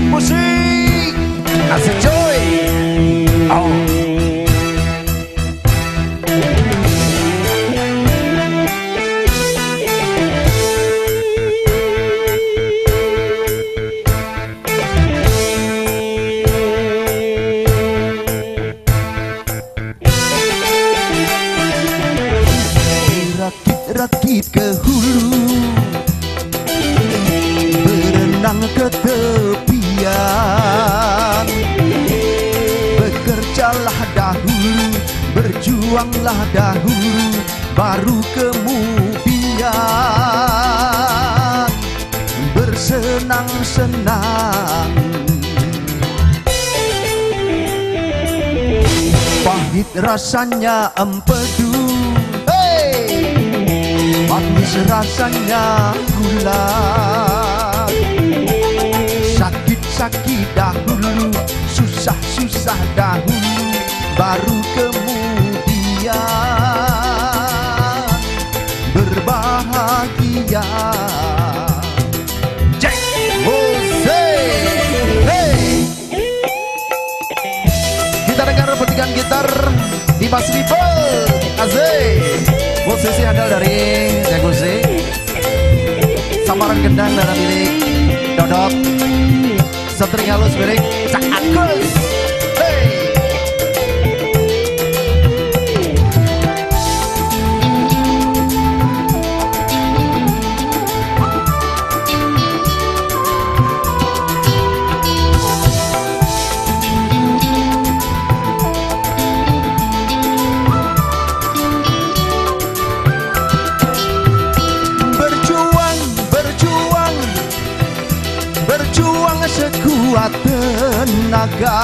musik asik coy. Oh. Rakit ke hulu, berenang ke tepian. Bekerjalah dahulu, berjuanglah dahulu, baru kemudian bersenang-senang. Pahit rasanya empedu, manis rasanya gula. Sakit-sakit dahulu, susah-susah dahulu, baru kemudian berbahagia. Jack Jose, hey. Kita dengar petikan gitar di Mas Ripple, asik. Posisi handal dari Jagusi, samaran gendang dari milik Dodot, setring halus milik Cak Agus. Hey. Berjuang sekuat tenaga,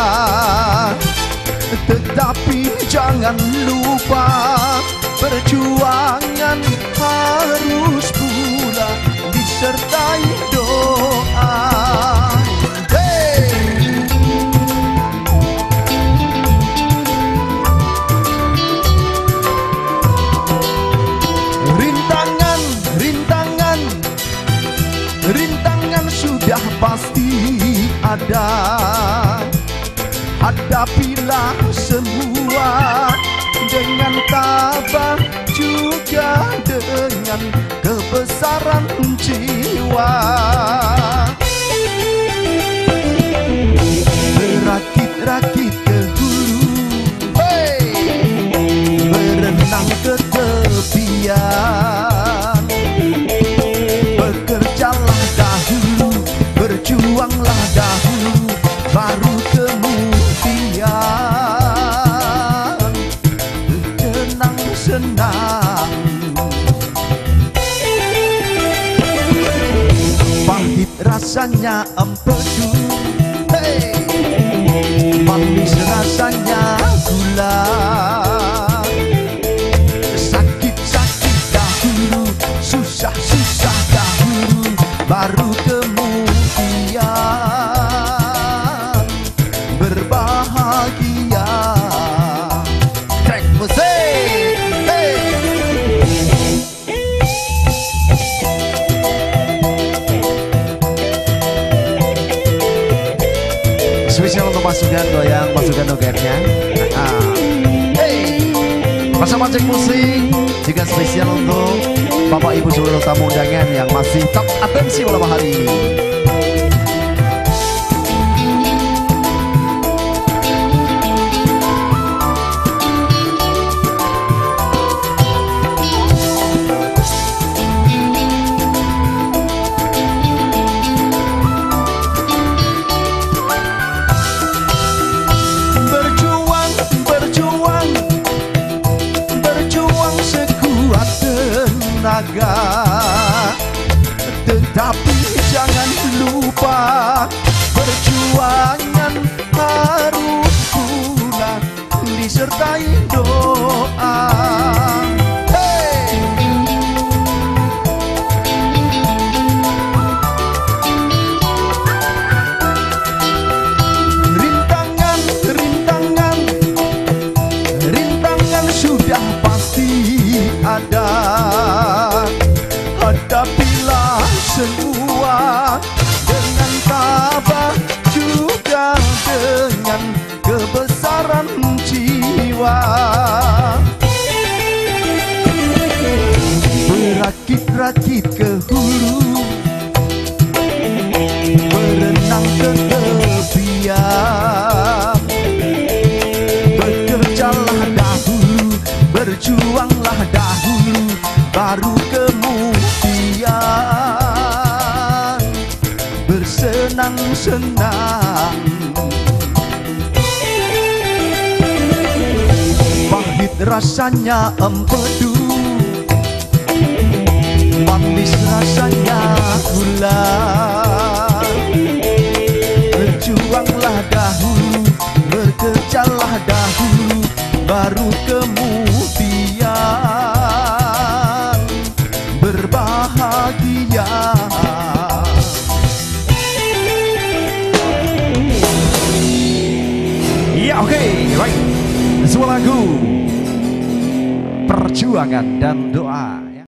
tetapi jangan lupa perjuangan harus pula disertai doa. Hey! Rintangan sudah pasti ada. Hadapilah semua dengan tabah, juga dengan kebesaran jiwa. Berakit-rakit ke hulu, hey! Berenang ke tepian. Bekerjalah dahulu, berjuanglah dahulu, baru kemudian senang-senang. Pahit rasanya empedu, hey! Manis rasanya gula. Sakit-sakit dahulu, susah-susah dahulu, baru kemudian berbahagia. Cek musik, hey. Spesial untuk pasukan goyang, pasukan nogetnya. Hey, bersama Cek Musik juga spesial untuk Bapak Ibu seluruh tamu undangan yang masih top atensi malam hari ini. Berjuang sekuat tenaga, tetapi jangan lupa perjuangan harus pula disertai doa. Hey! Rintangan sudah pasti ada. Hadapilah semua dengan tabah. ke hulu, berenang ke tepian. Bekerjalah dahulu, berjuanglah dahulu, baru kemudian bersenang-senang. Pahit rasanya empedu, manis rasanya gula. Berjuanglah dahulu, bekerjalah dahulu, baru kemudian berbahagia. Ya oke, baik. Sebuah lagu perjuangan dan doa.